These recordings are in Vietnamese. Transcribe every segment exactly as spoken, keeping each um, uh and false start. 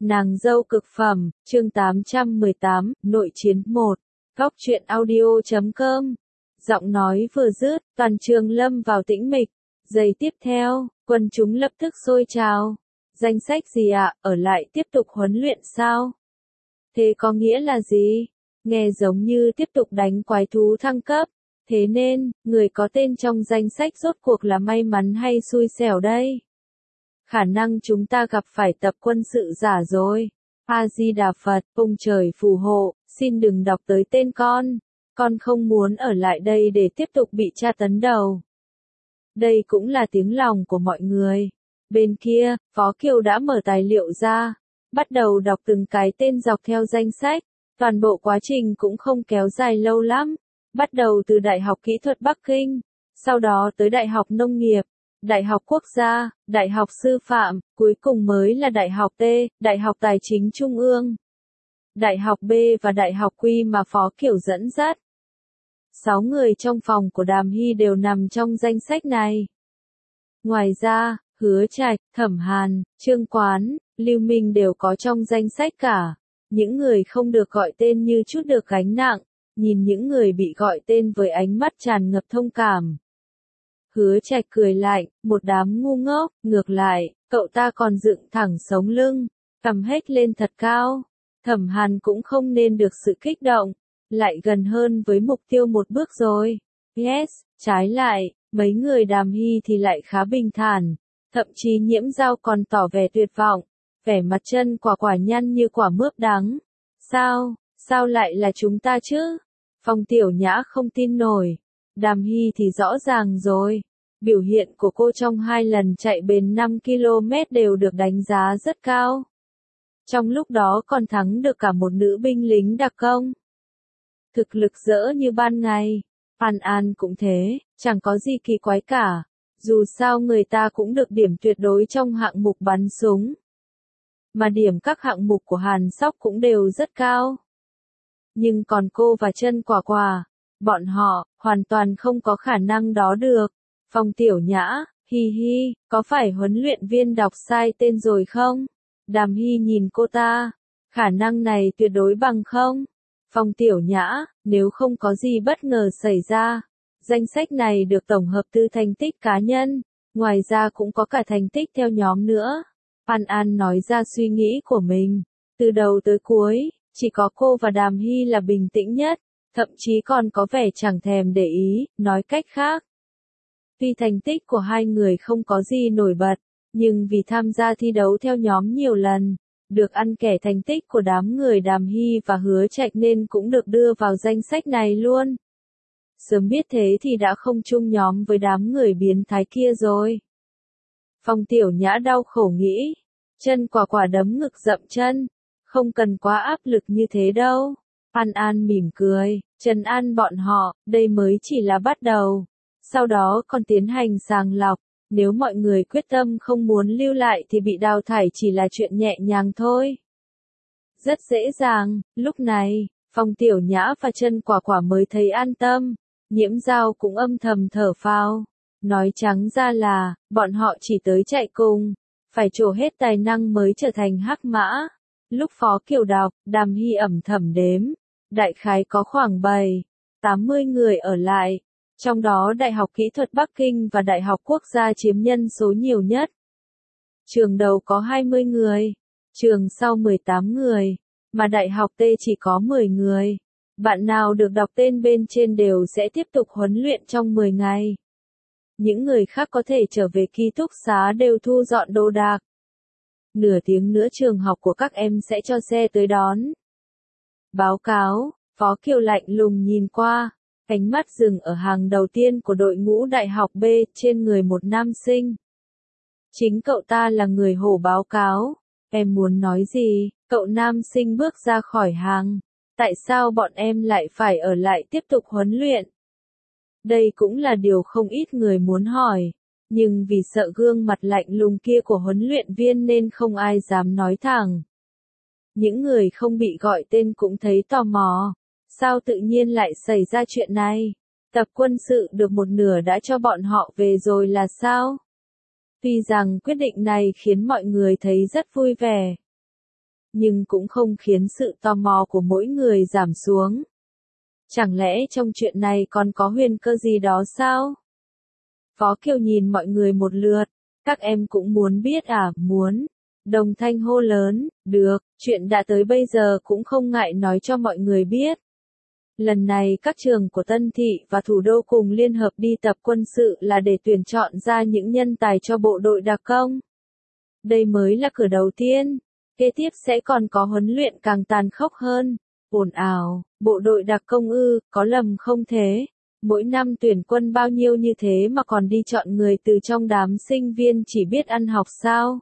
Nàng dâu cực phẩm, chương tám trăm mười tám, nội chiến một. Góc truyện audio chấm com. Giọng nói vừa dứt, toàn trường lâm vào tĩnh mịch. Giây tiếp theo, quần chúng lập tức sôi trào. Danh sách gì ạ, ở lại tiếp tục huấn luyện sao? Thế có nghĩa là gì? Nghe giống như tiếp tục đánh quái thú thăng cấp. Thế nên, người có tên trong danh sách rốt cuộc là may mắn hay xui xẻo đây? Khả năng chúng ta gặp phải tập quân sự giả rồi. A-di-đà Phật, ông trời phù hộ, xin đừng đọc tới tên con. Con không muốn ở lại đây để tiếp tục bị tra tấn đầu. Đây cũng là tiếng lòng của mọi người. Bên kia, Phó Kiều đã mở tài liệu ra, bắt đầu đọc từng cái tên dọc theo danh sách. Toàn bộ quá trình cũng không kéo dài lâu lắm. Bắt đầu từ Đại học Kỹ thuật Bắc Kinh, sau đó tới Đại học Nông nghiệp, Đại học Quốc gia, Đại học Sư phạm, cuối cùng mới là Đại học T, Đại học Tài chính Trung ương, Đại học B và Đại học Quy mà Phó Kiều dẫn dắt. Sáu người trong phòng của Đàm Hy đều nằm trong danh sách này. Ngoài ra, Hứa Trạch, Thẩm Hàn, Trương Quán, Lưu Minh đều có trong danh sách cả. Những người không được gọi tên như chút được gánh nặng, nhìn những người bị gọi tên với ánh mắt tràn ngập thông cảm. Hứa Trạch cười lạnh, một đám ngu ngốc, ngược lại, cậu ta còn dựng thẳng sống lưng, cầm hết lên thật cao. Thẩm Hàn cũng không nên được sự kích động, lại gần hơn với mục tiêu một bước rồi. Yes, trái lại, mấy người Đàm Hy thì lại khá bình thản, thậm chí Nhiễm Dao còn tỏ vẻ tuyệt vọng, vẻ mặt chân quả quả nhăn như quả mướp đắng. Sao, sao lại là chúng ta chứ? Phong Tiểu Nhã không tin nổi. Đàm Hy thì rõ ràng rồi. Biểu hiện của cô trong hai lần chạy bền năm ki lô mét đều được đánh giá rất cao. Trong lúc đó còn thắng được cả một nữ binh lính đặc công. Thực lực rỡ như ban ngày. An An cũng thế, chẳng có gì kỳ quái cả. Dù sao người ta cũng được điểm tuyệt đối trong hạng mục bắn súng. Mà điểm các hạng mục của Hàn Sóc cũng đều rất cao. Nhưng còn cô và Chân Quả Quả, bọn họ, hoàn toàn không có khả năng đó được. Phong Tiểu Nhã, hi hi, có phải huấn luyện viên đọc sai tên rồi không? Đàm Hy nhìn cô ta, khả năng này tuyệt đối bằng không? Phong Tiểu Nhã, nếu không có gì bất ngờ xảy ra, danh sách này được tổng hợp từ thành tích cá nhân, ngoài ra cũng có cả thành tích theo nhóm nữa. An An nói ra suy nghĩ của mình, từ đầu tới cuối, chỉ có cô và Đàm Hy là bình tĩnh nhất, thậm chí còn có vẻ chẳng thèm để ý, nói cách khác. Tuy thành tích của hai người không có gì nổi bật, nhưng vì tham gia thi đấu theo nhóm nhiều lần, được ăn kẻ thành tích của đám người Đàm Hy và Hứa Trạch nên cũng được đưa vào danh sách này luôn. Sớm biết thế thì đã không chung nhóm với đám người biến thái kia rồi. Phong Tiểu Nhã đau khổ nghĩ, Chân Quả Quả đấm ngực dậm chân, không cần quá áp lực như thế đâu. An An mỉm cười, trấn an bọn họ, đây mới chỉ là bắt đầu. Sau đó còn tiến hành sàng lọc, nếu mọi người quyết tâm không muốn lưu lại thì bị đào thải chỉ là chuyện nhẹ nhàng thôi. Rất dễ dàng, lúc này, Phong Tiểu Nhã và Chân Quả Quả mới thấy an tâm, Nhiễm Dao cũng âm thầm thở phào. Nói trắng ra là, bọn họ chỉ tới chạy cùng, phải trổ hết tài năng mới trở thành hắc mã. Lúc Phó Kiều đọc, Đàm Hy ẩm thầm đếm, đại khái có khoảng bảy, tám mươi người ở lại. Trong đó Đại học Kỹ thuật Bắc Kinh và Đại học Quốc gia chiếm nhân số nhiều nhất. Trường đầu có hai mươi người, trường sau mười tám người, mà Đại học T chỉ có mười người. Bạn nào được đọc tên bên trên đều sẽ tiếp tục huấn luyện trong mười ngày. Những người khác có thể trở về ký túc xá đều thu dọn đồ đạc. Nửa tiếng nữa trường học của các em sẽ cho xe tới đón. Báo cáo, Phó Kiều lạnh lùng nhìn qua. Ánh mắt dừng ở hàng đầu tiên của đội ngũ Đại học B trên người một nam sinh. Chính cậu ta là người hổ báo cáo. Em muốn nói gì? Cậu nam sinh bước ra khỏi hàng. Tại sao bọn em lại phải ở lại tiếp tục huấn luyện? Đây cũng là điều không ít người muốn hỏi. Nhưng vì sợ gương mặt lạnh lùng kia của huấn luyện viên nên không ai dám nói thẳng. Những người không bị gọi tên cũng thấy tò mò. Sao tự nhiên lại xảy ra chuyện này? Tập quân sự được một nửa đã cho bọn họ về rồi là sao? Tuy rằng quyết định này khiến mọi người thấy rất vui vẻ. nhưng cũng không khiến sự tò mò của mỗi người giảm xuống. Chẳng lẽ trong chuyện này còn có huyền cơ gì đó sao? Phó Kiều nhìn mọi người một lượt, các em cũng muốn biết à, muốn. Đồng thanh hô lớn, được, chuyện đã tới bây giờ cũng không ngại nói cho mọi người biết. Lần này các trường của Tân Thị và Thủ đô cùng liên hợp đi tập quân sự là để tuyển chọn ra những nhân tài cho bộ đội đặc công. Đây mới là cửa đầu tiên, kế tiếp sẽ còn có huấn luyện càng tàn khốc hơn. Ồn ào, bộ đội đặc công ư, có lầm không thế? Mỗi năm tuyển quân bao nhiêu như thế mà còn đi chọn người từ trong đám sinh viên chỉ biết ăn học sao?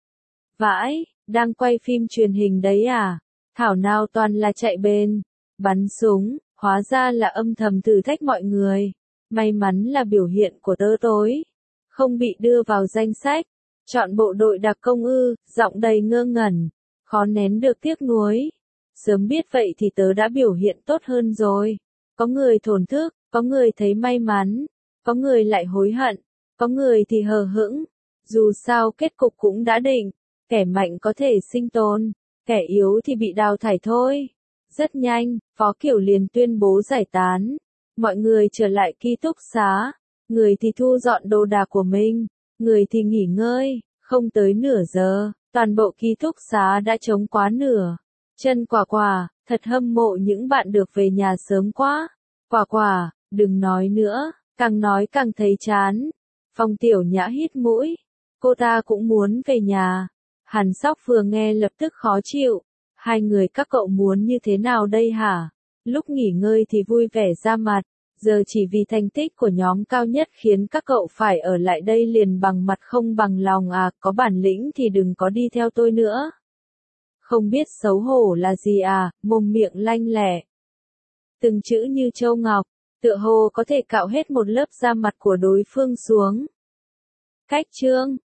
Vãi, đang quay phim truyền hình đấy à? Thảo nào toàn là chạy bền, bắn súng, hóa ra là âm thầm thử thách mọi người. May mắn là biểu hiện của tớ tối, không bị đưa vào danh sách. Chọn bộ đội đặc công ư, giọng đầy ngơ ngẩn, khó nén được tiếc nuối. Sớm biết vậy thì tớ đã biểu hiện tốt hơn rồi. Có người thổn thức, có người thấy may mắn, có người lại hối hận, có người thì hờ hững. Dù sao kết cục cũng đã định, kẻ mạnh có thể sinh tồn, kẻ yếu thì bị đào thải thôi. Rất nhanh, Phó Kiều liền tuyên bố giải tán. Mọi người trở lại ký túc xá, người thì thu dọn đồ đạc của mình, người thì nghỉ ngơi. Không tới nửa giờ, toàn bộ ký túc xá đã trống quá nửa. Chân Quả Quả, thật hâm mộ những bạn được về nhà sớm quá. Quả Quả, đừng nói nữa, càng nói càng thấy chán. Phong Tiểu Nhã hít mũi, cô ta cũng muốn về nhà. Hàn Sóc vừa nghe lập tức khó chịu. Hai người các cậu muốn như thế nào đây hả? Lúc nghỉ ngơi thì vui vẻ ra mặt, giờ chỉ vì thành tích của nhóm cao nhất khiến các cậu phải ở lại đây liền bằng mặt không bằng lòng à, có bản lĩnh thì đừng có đi theo tôi nữa. Không biết xấu hổ là gì à, mồm miệng lanh lẹ. Từng chữ như châu ngọc, tựa hồ có thể cạo hết một lớp da mặt của đối phương xuống. Cách chương